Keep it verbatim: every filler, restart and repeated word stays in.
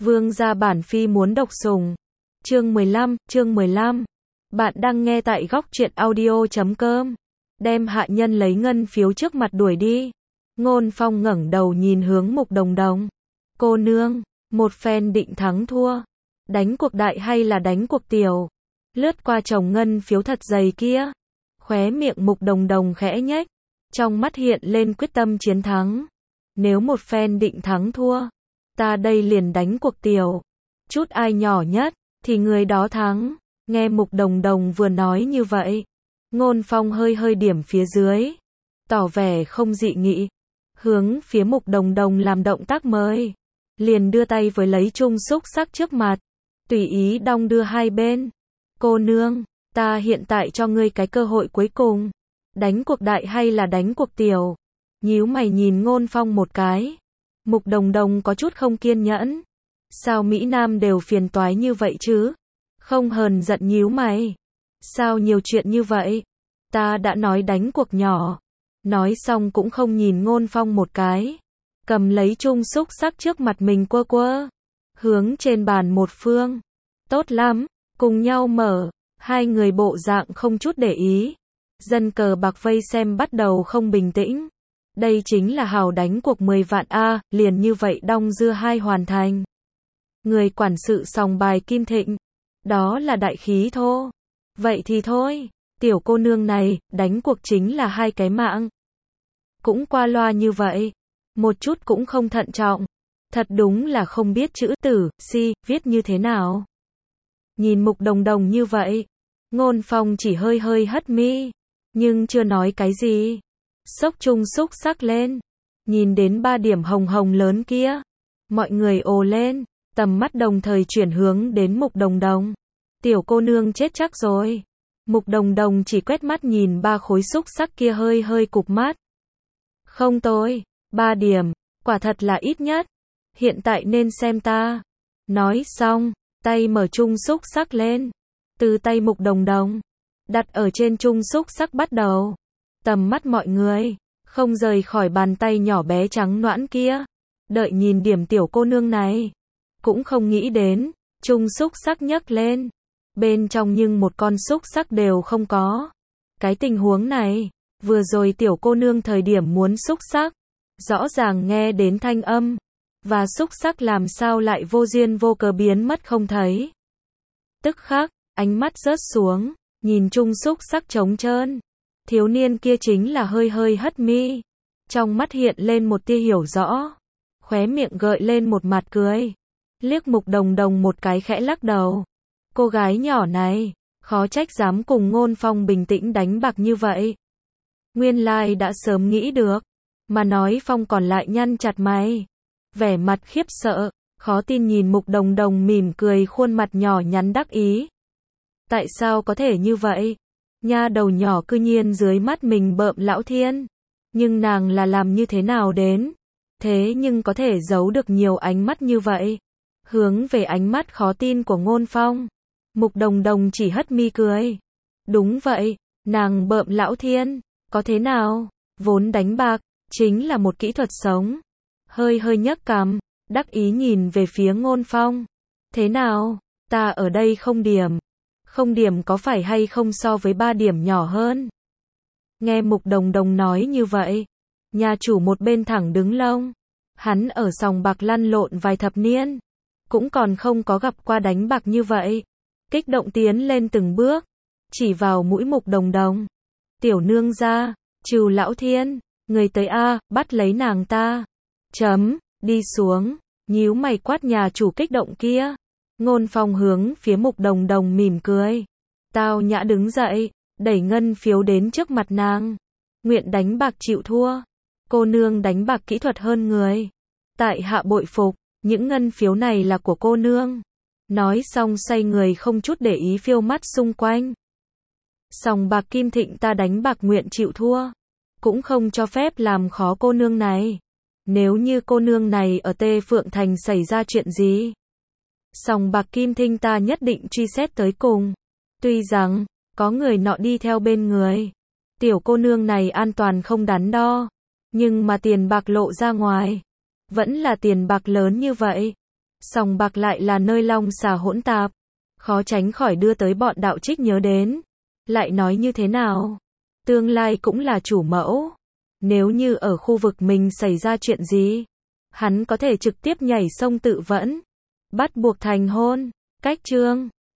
Vương gia bản phi muốn độc sủng. Chương mười lăm, chương mười lăm. Bạn đang nghe tại góc truyện audio chấm com. Đem hạ nhân lấy ngân phiếu trước mặt đuổi đi. Ngôn Phong ngẩng đầu nhìn hướng Mục Đồng Đồng. Cô nương, một phen định thắng thua. Đánh cuộc đại hay là đánh cuộc tiểu? Lướt qua chồng ngân phiếu thật dày kia. Khóe miệng Mục Đồng Đồng khẽ nhếch. Trong mắt hiện lên quyết tâm chiến thắng. Nếu một phen định thắng thua, ta đây liền đánh cuộc tiểu. Chút ai nhỏ nhất, thì người đó thắng. Nghe Mục Đồng Đồng vừa nói như vậy. Ngôn Phong hơi hơi điểm phía dưới. Tỏ vẻ không dị nghị. Hướng phía Mục Đồng Đồng làm động tác mới. Liền đưa tay với lấy chung xúc xắc trước mặt. Tùy ý đong đưa hai bên. Cô nương, ta hiện tại cho ngươi cái cơ hội cuối cùng. Đánh cuộc đại hay là đánh cuộc tiểu? Nhíu mày nhìn Ngôn Phong một cái. Mục Đồng Đồng có chút không kiên nhẫn. Sao Mỹ Nam đều phiền toái như vậy chứ? Không hờn giận nhíu mày. Sao nhiều chuyện như vậy? Ta đã nói đánh cuộc nhỏ. Nói xong cũng không nhìn Ngôn Phong một cái. Cầm lấy chung xúc xắc trước mặt mình quơ quơ. Hướng trên bàn một phương. Tốt lắm, cùng nhau mở. Hai người bộ dạng không chút để ý. Dân cờ bạc vây xem bắt đầu không bình tĩnh. Đây chính là hào đánh cuộc mười vạn A, liền như vậy đong dưa hai hoàn thành. Người quản sự sòng bài Kim Thịnh. Đó là đại khí thô. Vậy thì thôi, tiểu cô nương này, đánh cuộc chính là hai cái mạng. Cũng qua loa như vậy. Một chút cũng không thận trọng. Thật đúng là không biết chữ tử, si, viết như thế nào. Nhìn Mục Đồng Đồng như vậy. Ngôn Phong chỉ hơi hơi hất mi. Nhưng chưa nói cái gì. Xốc chung xúc xắc lên. Nhìn đến ba điểm hồng hồng lớn kia. Mọi người ồ lên. Tầm mắt đồng thời chuyển hướng đến Mục Đồng Đồng. Tiểu cô nương chết chắc rồi. Mục Đồng Đồng chỉ quét mắt nhìn ba khối xúc xắc kia hơi hơi cụp mắt. Không tôi. Ba điểm. Quả thật là ít nhất. Hiện tại nên xem ta. Nói xong. Tay mở chung xúc xắc lên. Từ tay Mục Đồng Đồng. Đặt ở trên chung xúc xắc bắt đầu. Tầm mắt mọi người. Không rời khỏi bàn tay nhỏ bé trắng nõn kia. Đợi nhìn điểm tiểu cô nương này. Cũng không nghĩ đến. Chung xúc xắc nhấc lên. Bên trong nhưng một con xúc xắc đều không có. Cái tình huống này. Vừa rồi tiểu cô nương thời điểm muốn xúc xắc. Rõ ràng nghe đến thanh âm. Và xúc xắc làm sao lại vô duyên vô cớ biến mất không thấy. Tức khắc, ánh mắt rớt xuống. Nhìn chung xúc xắc trống trơn. Thiếu niên kia chính là hơi hơi hất mi. Trong mắt hiện lên một tia hiểu rõ. Khóe miệng gợi lên một mặt cười. Liếc Mục Đồng Đồng một cái khẽ lắc đầu. Cô gái nhỏ này, khó trách dám cùng Ngôn Phong bình tĩnh đánh bạc như vậy. Nguyên lai đã sớm nghĩ được. Mà nói Phong còn lại nhăn chặt mày. Vẻ mặt khiếp sợ, khó tin nhìn Mục Đồng Đồng mỉm cười khuôn mặt nhỏ nhắn đắc ý. Tại sao có thể như vậy? Nha đầu nhỏ cư nhiên dưới mắt mình bợm lão thiên. Nhưng nàng là làm như thế nào đến? Thế nhưng có thể giấu được nhiều ánh mắt như vậy. Hướng về ánh mắt khó tin của Ngôn Phong. Mục Đồng Đồng chỉ hất mi cười. Đúng vậy, nàng bợm lão thiên. Có thế nào? Vốn đánh bạc, chính là một kỹ thuật sống. Hơi hơi nhấc cằm, đắc ý nhìn về phía Ngôn Phong. Thế nào? Ta ở đây không điểm. Không điểm có phải hay không so với ba điểm nhỏ hơn? Nghe Mục Đồng Đồng nói như vậy. Nhà chủ một bên thẳng đứng lông. Hắn ở sòng bạc lăn lộn vài thập niên. Cũng còn không có gặp qua đánh bạc như vậy. Kích động tiến lên từng bước. Chỉ vào mũi Mục Đồng Đồng. Tiểu nương gia, trừ lão thiên. Người tới A, bắt lấy nàng ta. Chấm, đi xuống. Nhíu mày quát nhà chủ kích động kia. Ngôn Phong hướng phía Mục Đồng Đồng mỉm cười. Tao nhã đứng dậy, đẩy ngân phiếu đến trước mặt nàng. Nguyện đánh bạc chịu thua. Cô nương đánh bạc kỹ thuật hơn người. Tại hạ bội phục, những ngân phiếu này là của cô nương. Nói xong xoay người không chút để ý phiêu mắt xung quanh. Sòng bạc Kim Thịnh ta đánh bạc nguyện chịu thua. Cũng không cho phép làm khó cô nương này. Nếu như cô nương này ở Tê Phượng Thành xảy ra chuyện gì, sòng bạc Kim Thịnh ta nhất định truy xét tới cùng. Tuy rằng, có người nọ đi theo bên người. Tiểu cô nương này an toàn không đắn đo. Nhưng mà tiền bạc lộ ra ngoài. Vẫn là tiền bạc lớn như vậy. Sòng bạc lại là nơi long xà hỗn tạp, khó tránh khỏi đưa tới bọn đạo trích nhớ đến. Lại nói như thế nào? Tương lai cũng là chủ mẫu. Nếu như ở khu vực mình xảy ra chuyện gì, hắn có thể trực tiếp nhảy sông tự vẫn, bắt buộc thành hôn. Cách chương